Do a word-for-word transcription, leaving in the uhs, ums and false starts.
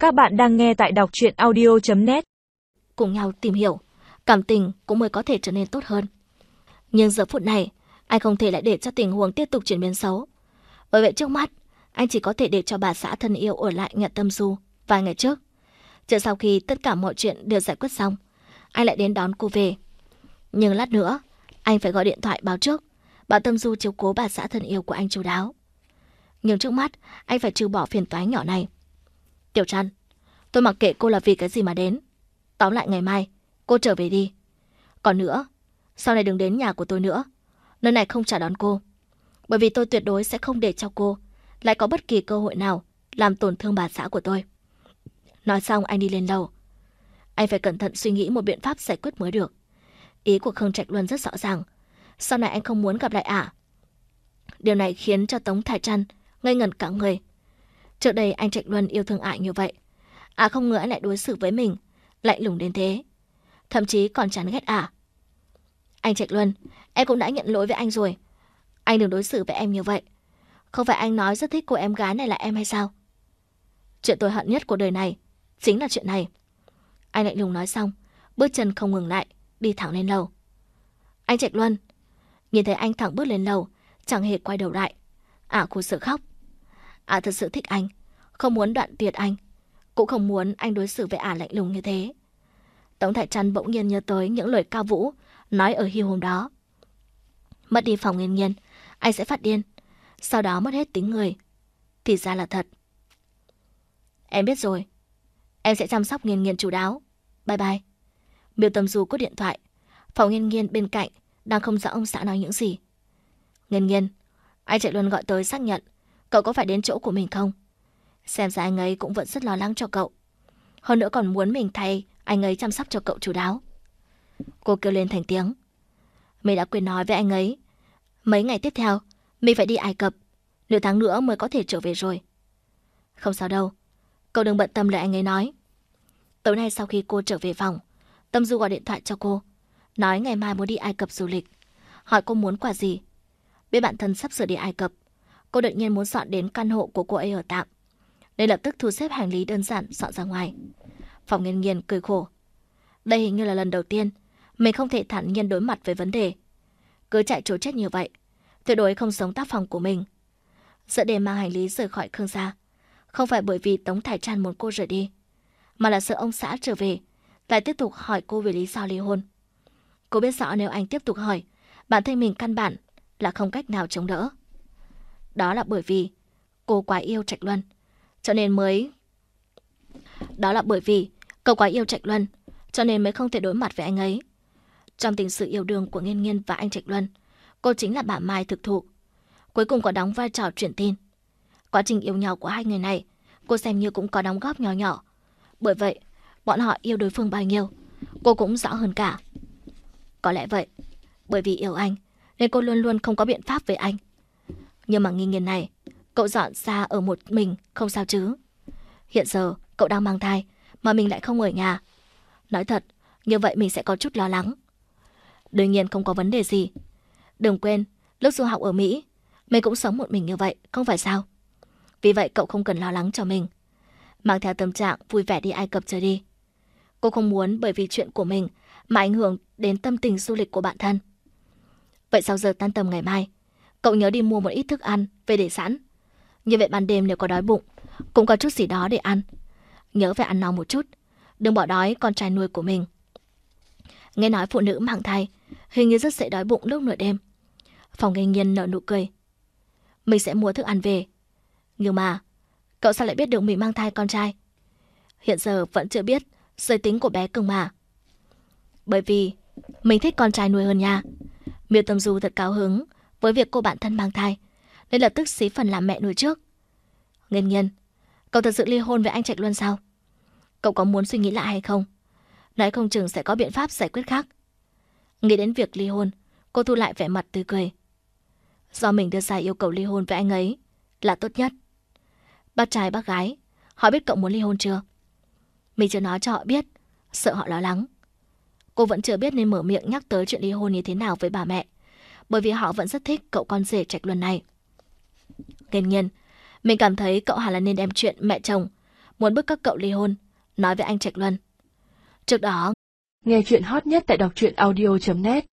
Các bạn đang nghe tại đọc truyện audio chấm net. Cùng nhau tìm hiểu, cảm tình cũng mới có thể trở nên tốt hơn. Nhưng giờ phút này, anh không thể lại để cho tình huống tiếp tục chuyển biến xấu. Bởi vậy trước mắt, anh chỉ có thể để cho bà xã thân yêu ở lại nhận Tâm Du vài ngày trước. Chờ sau khi tất cả mọi chuyện đều giải quyết xong, anh lại đến đón cô về. Nhưng lát nữa, anh phải gọi điện thoại báo trước, bảo Tâm Du chiếu cố bà xã thân yêu của anh chu đáo. Nhưng trước mắt, anh phải trừ bỏ phiền toái nhỏ này. Tiểu Trăn, tôi mặc kệ cô là vì cái gì mà đến. Tóm lại ngày mai, cô trở về đi. Còn nữa, sau này đừng đến nhà của tôi nữa. Nơi này không chào đón cô. Bởi vì tôi tuyệt đối sẽ không để cho cô lại có bất kỳ cơ hội nào làm tổn thương bà xã của tôi. Nói xong anh đi lên lầu. Anh phải cẩn thận suy nghĩ một biện pháp giải quyết mới được. Ý của Khương Trạch Luân rất rõ ràng. Sau này anh không muốn gặp lại ả. Điều này khiến cho Tống Thải Trăn ngây ngẩn cả người. Trước đây anh Trạch Luân yêu thương ả như vậy, ả không ngờ anh lại đối xử với mình lạnh lùng đến thế, thậm chí còn chán ghét ả. Anh Trạch Luân, em cũng đã nhận lỗi với anh rồi. Anh đừng đối xử với em như vậy. Không phải anh nói rất thích cô em gái này là em hay sao? Chuyện tôi hận nhất của đời này chính là chuyện này. Anh lạnh lùng nói xong, bước chân không ngừng lại, đi thẳng lên lầu. Anh Trạch Luân, nhìn thấy anh thẳng bước lên lầu, chẳng hề quay đầu lại, ả khổ sở khóc. Ả thật sự thích anh, không muốn đoạn tuyệt anh, cũng không muốn anh đối xử với ả lạnh lùng như thế. Tống Thải Trăn bỗng nhiên nhớ tới những lời Cao Vũ nói ở hiêu hôm đó. Mất đi Phòng Nghiên Nghiên, anh sẽ phát điên, sau đó mất hết tính người. Thì ra là thật. Em biết rồi, em sẽ chăm sóc Nghiên Nghiên chu đáo. Bye bye. Miêu Tâm Du cúp điện thoại. Phòng Nghiên Nghiên bên cạnh đang không rõ ông xã nói những gì. Nghiên Nghiên, anh Trạch Luân gọi tới xác nhận cậu có phải đến chỗ của mình không? Xem ra anh ấy cũng vẫn rất lo lắng cho cậu. Hơn nữa còn muốn mình thay anh ấy chăm sóc cho cậu chu đáo. Cô kêu lên thành tiếng. Mình đã quên nói với anh ấy, mấy ngày tiếp theo mình phải đi Ai Cập, nửa tháng nữa mới có thể trở về rồi. Không sao đâu, cậu đừng bận tâm lời anh ấy nói. Tối nay sau khi cô trở về phòng, Tâm Du gọi điện thoại cho cô, nói ngày mai muốn đi Ai Cập du lịch, hỏi cô muốn quà gì. Biết bạn thân sắp sửa đi Ai Cập, cô đột nhiên muốn dọn đến căn hộ của cô ấy ở tạm, nên lập tức thu xếp hành lý đơn giản dọn ra ngoài. Phòng Nghiên Nghiên cười khổ. Đây hình như là lần đầu tiên mình không thể thản nhiên đối mặt với vấn đề. Cứ chạy trốn chết như vậy, tuyệt đối không sống tác phòng của mình. Dẫn đến mang hành lý rời khỏi Khương gia, không phải bởi vì Tống Thải Trăn muốn cô rời đi, mà là sợ ông xã trở về lại tiếp tục hỏi cô về lý do ly hôn. Cô biết rõ nếu anh tiếp tục hỏi, bản thân mình căn bản là không cách nào chống đỡ. Đó là bởi vì cô quá yêu Trạch Luân, cho nên mới... Đó là bởi vì cậu quá yêu Trạch Luân, cho nên mới không thể đối mặt với anh ấy. Trong tình sự yêu đương của Nghiên Nghiên và anh Trạch Luân, cô chính là bả Mai thực thụ, cuối cùng có đóng vai trò truyền tin. Quá trình yêu nhau của hai người này, cô xem như cũng có đóng góp nhỏ nhỏ. Bởi vậy, bọn họ yêu đối phương bao nhiêu, cô cũng rõ hơn cả. Có lẽ vậy, bởi vì yêu anh, nên cô luôn luôn không có biện pháp với anh. Nhưng mà Nghiên Nghiên này, cậu dọn xa ở một mình không sao chứ. Hiện giờ cậu đang mang thai, mà mình lại không ở nhà. Nói thật, như vậy mình sẽ có chút lo lắng. Đương nhiên không có vấn đề gì. Đừng quên, lúc du học ở Mỹ, mình cũng sống một mình như vậy, không phải sao? Vì vậy cậu không cần lo lắng cho mình. Mang theo tâm trạng vui vẻ đi Ai Cập chơi đi. Cô không muốn bởi vì chuyện của mình mà ảnh hưởng đến tâm tình du lịch của bạn thân. Vậy sau giờ tan tầm ngày mai, cậu nhớ đi mua một ít thức ăn về để sẵn. Như vậy ban đêm nếu có đói bụng, cũng có chút gì đó để ăn. Nhớ phải ăn no một chút, đừng bỏ đói con trai nuôi của mình. Nghe nói phụ nữ mang thai hình như rất dễ đói bụng lúc nửa đêm. Phòng Nghiên Nghiên nở nụ cười. Mình sẽ mua thức ăn về. Nhưng mà cậu sao lại biết được mình mang thai con trai? Hiện giờ vẫn chưa biết giới tính của bé cưng mà. Bởi vì mình thích con trai nuôi hơn nha. Miêu Tâm Du thật cao hứng với việc cô bạn thân mang thai, nên lập tức xí phần làm mẹ nuôi trước. Nghiên Nghiên, cậu thật sự ly hôn với anh Trạch Luân sao? Cậu có muốn suy nghĩ lại hay không? Nói không chừng sẽ có biện pháp giải quyết khác. Nghĩ đến việc ly hôn, cô thu lại vẻ mặt tươi cười. Do mình đưa ra yêu cầu ly hôn với anh ấy là tốt nhất. Bác trai bác gái, họ biết cậu muốn ly hôn chưa? Mình chưa nói cho họ biết, sợ họ lo lắng. Cô vẫn chưa biết nên mở miệng nhắc tới chuyện ly hôn như thế nào với bà mẹ, bởi vì họ vẫn rất thích cậu con rể Trạch Luân này. Nghiên Nghiên, mình cảm thấy cậu hẳn là nên đem chuyện mẹ chồng muốn bức các cậu ly hôn, nói với anh Trạch Luân. Trước đó, nghe chuyện hot nhất tại đọc truyện audio chấm net.